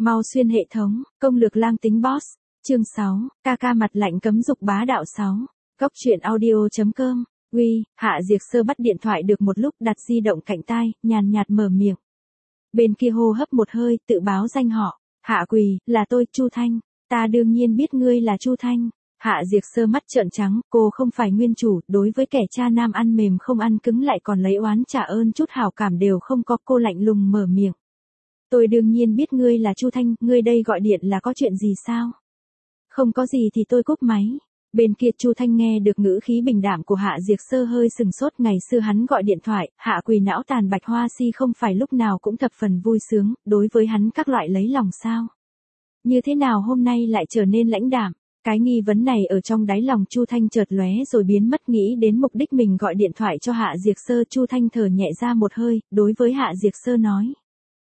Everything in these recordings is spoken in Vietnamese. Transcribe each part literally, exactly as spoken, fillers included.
Mau xuyên hệ thống, công lược lang tính boss. Chương sáu, ca ca mặt lạnh cấm dục bá đạo sáu. Góc truyện audio.com. Uy, Hạ Diệc Sơ bắt điện thoại được một lúc đặt di động cạnh tai, nhàn nhạt mở miệng. Bên kia hô hấp một hơi, tự báo danh họ. Hạ Quỳ, là tôi, Chu Thanh. Ta đương nhiên biết ngươi là Chu Thanh. Hạ Diệc Sơ mắt trợn trắng, cô không phải nguyên chủ, đối với kẻ cha nam ăn mềm không ăn cứng lại còn lấy oán trả ơn chút hảo cảm đều không có, cô lạnh lùng mở miệng. Tôi đương nhiên biết ngươi là Chu Thanh, ngươi đây gọi điện là có chuyện gì sao? Không có gì thì tôi cúp máy. Bên kia Chu Thanh nghe được ngữ khí bình đạm của Hạ Diệc Sơ hơi sừng sốt, ngày xưa hắn gọi điện thoại, Hạ Quỳ não tàn bạch hoa si không phải lúc nào cũng thập phần vui sướng, đối với hắn các loại lấy lòng sao? Như thế nào hôm nay lại trở nên lãnh đạm? Cái nghi vấn này ở trong đáy lòng Chu Thanh chợt lóe rồi biến mất, nghĩ đến mục đích mình gọi điện thoại cho Hạ Diệc Sơ, Chu Thanh thở nhẹ ra một hơi, đối với Hạ Diệc Sơ nói.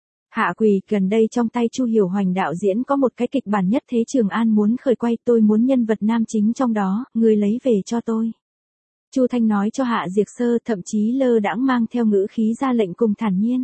Hạ Quỳ, gần đây trong tay Chu Hiểu Hoành đạo diễn có một cái kịch bản nhất thế Trường An muốn khởi quay, tôi muốn nhân vật nam chính trong đó, người lấy về cho tôi. Chu Thanh nói cho Hạ Diệc Sơ, thậm chí lơ đãng mang theo ngữ khí ra lệnh cùng thản nhiên.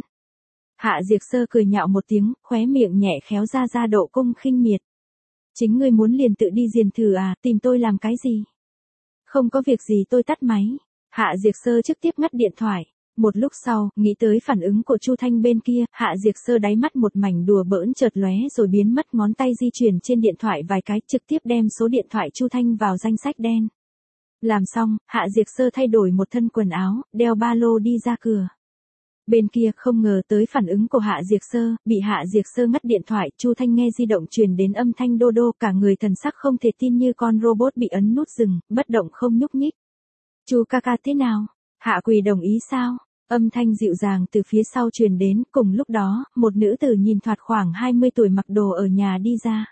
Hạ Diệc Sơ cười nhạo một tiếng, khóe miệng nhẹ khéo ra ra độ cung khinh miệt. Chính ngươi muốn liền tự đi diền thử à, tìm tôi làm cái gì? Không có việc gì, tôi tắt máy. Hạ Diệc Sơ trực tiếp ngắt điện thoại. Một lúc sau, nghĩ tới phản ứng của Chu Thanh bên kia, Hạ Diệc Sơ đáy mắt một mảnh đùa bỡn chợt lóe rồi biến mất, ngón tay di chuyển trên điện thoại vài cái, trực tiếp đem số điện thoại Chu Thanh vào danh sách đen. Làm xong, Hạ Diệc Sơ thay đổi một thân quần áo, đeo ba lô đi ra cửa. Bên kia không ngờ tới phản ứng của Hạ Diệc Sơ, bị Hạ Diệc Sơ ngắt điện thoại, Chu Thanh nghe di động truyền đến âm thanh đô đô, cả người thần sắc không thể tin như con robot bị ấn nút dừng, bất động không nhúc nhích. Chu ca ca thế nào? Hạ Quỳ đồng ý sao? Âm thanh dịu dàng từ phía sau truyền đến, cùng lúc đó, một nữ tử nhìn thoạt khoảng hai mươi tuổi mặc đồ ở nhà đi ra.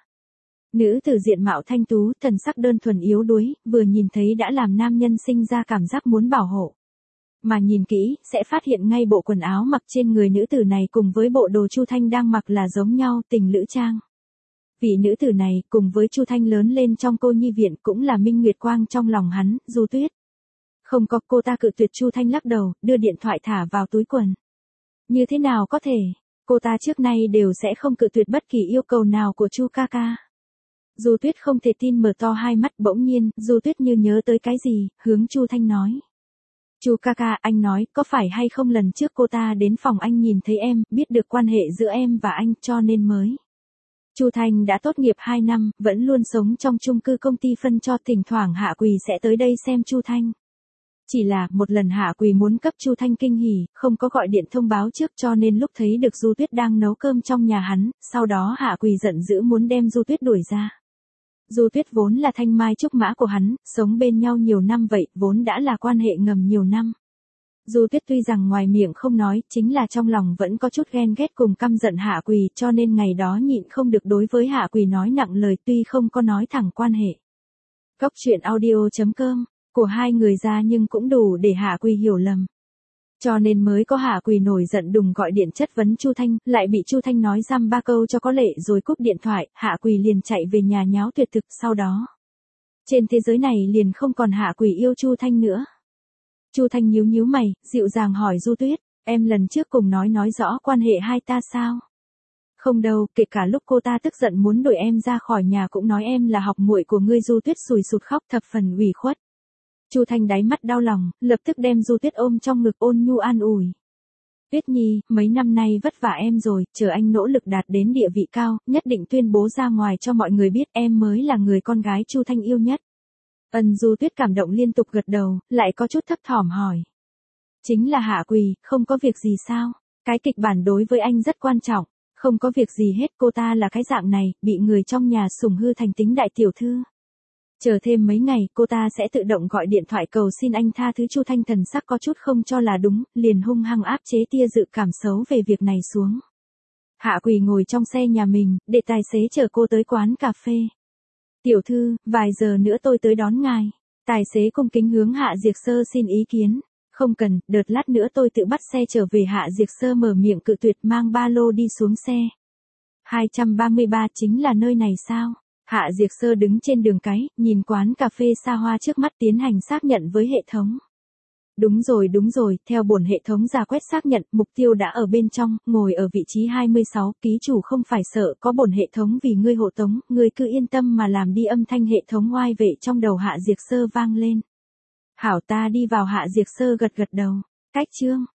Nữ tử diện mạo thanh tú, thần sắc đơn thuần yếu đuối, vừa nhìn thấy đã làm nam nhân sinh ra cảm giác muốn bảo hộ. Mà nhìn kỹ, sẽ phát hiện ngay bộ quần áo mặc trên người nữ tử này cùng với bộ đồ Chu Thanh đang mặc là giống nhau, tình lữ trang. Vị nữ tử này, cùng với Chu Thanh lớn lên trong cô nhi viện cũng là minh nguyệt quang trong lòng hắn, Du Tuyết. Không có, cô ta cự tuyệt. Chu Thanh lắc đầu, đưa điện thoại thả vào túi quần. Như thế nào có thể, cô ta trước nay đều sẽ không cự tuyệt bất kỳ yêu cầu nào của Chu ca ca. Du Tuyết không thể tin mở to hai mắt, bỗng nhiên, Du Tuyết như nhớ tới cái gì, hướng Chu Thanh nói. Chu ca ca, anh nói, có phải hay không lần trước cô ta đến phòng anh nhìn thấy em, biết được quan hệ giữa em và anh, cho nên mới. Chu Thanh đã tốt nghiệp hai năm, vẫn luôn sống trong chung cư công ty phân cho, thỉnh thoảng Hạ Quỳ sẽ tới đây xem Chu Thanh. Chỉ là, một lần Hạ Quỳ muốn cấp Chu Thanh kinh hỉ, không có gọi điện thông báo trước, cho nên lúc thấy được Du Tuyết đang nấu cơm trong nhà hắn, sau đó Hạ Quỳ giận dữ muốn đem Du Tuyết đuổi ra. Du Tuyết vốn là thanh mai trúc mã của hắn, sống bên nhau nhiều năm vậy, vốn đã là quan hệ ngầm nhiều năm. Du Tuyết tuy rằng ngoài miệng không nói, chính là trong lòng vẫn có chút ghen ghét cùng căm giận Hạ Quỳ, cho nên ngày đó nhịn không được đối với Hạ Quỳ nói nặng lời, tuy không có nói thẳng quan hệ. Góc truyện audio.com, của hai người ra nhưng cũng đủ để Hạ Quỳ hiểu lầm. Cho nên mới có Hạ Quỳ nổi giận đùng gọi điện chất vấn Chu Thanh, lại bị Chu Thanh nói dăm ba câu cho có lệ rồi cúp điện thoại, Hạ Quỳ liền chạy về nhà nháo tuyệt thực, sau đó. Trên thế giới này liền không còn Hạ Quỳ yêu Chu Thanh nữa. Chu Thanh nhíu nhíu mày, dịu dàng hỏi Du Tuyết, em lần trước cùng nói nói rõ quan hệ hai ta sao? Không đâu, kể cả lúc cô ta tức giận muốn đuổi em ra khỏi nhà cũng nói em là học muội của ngươi. Du Tuyết sùi sụt khóc thập phần ủy khuất. Chu Thanh đáy mắt đau lòng, lập tức đem Du Tuyết ôm trong ngực ôn nhu an ủi. Tuyết nhi, mấy năm nay vất vả em rồi, chờ anh nỗ lực đạt đến địa vị cao, nhất định tuyên bố ra ngoài cho mọi người biết em mới là người con gái Chu Thanh yêu nhất. Ân. Du Tuyết cảm động liên tục gật đầu, lại có chút thấp thỏm hỏi. Chính là Hạ Quỳ, không có việc gì sao? Cái kịch bản đối với anh rất quan trọng, không có việc gì hết, cô ta là cái dạng này, bị người trong nhà sủng hư thành tính đại tiểu thư. Chờ thêm mấy ngày, cô ta sẽ tự động gọi điện thoại cầu xin anh tha thứ. Chu Thanh thần sắc có chút không cho là đúng, liền hung hăng áp chế tia dự cảm xấu về việc này xuống. Hạ Quỳ ngồi trong xe nhà mình, để tài xế chở cô tới quán cà phê. Tiểu thư, vài giờ nữa tôi tới đón ngài. Tài xế cung kính hướng Hạ Diệc Sơ xin ý kiến. Không cần, đợt lát nữa tôi tự bắt xe trở về. Hạ Diệc Sơ mở miệng cự tuyệt, mang ba lô đi xuống xe. hai trăm ba mươi ba chính là nơi này sao? Hạ Diệc Sơ đứng trên đường cái, nhìn quán cà phê xa hoa trước mắt tiến hành xác nhận với hệ thống. Đúng rồi đúng rồi, theo bổn hệ thống ra quét xác nhận, mục tiêu đã ở bên trong, ngồi ở vị trí hai mươi sáu, ký chủ không phải sợ, có bổn hệ thống vì ngươi hộ tống, ngươi cứ yên tâm mà làm đi. Âm thanh hệ thống oai vệ trong đầu Hạ Diệt Sơ vang lên. Hảo, ta đi vào. Hạ Diệt Sơ gật gật đầu. Cách chương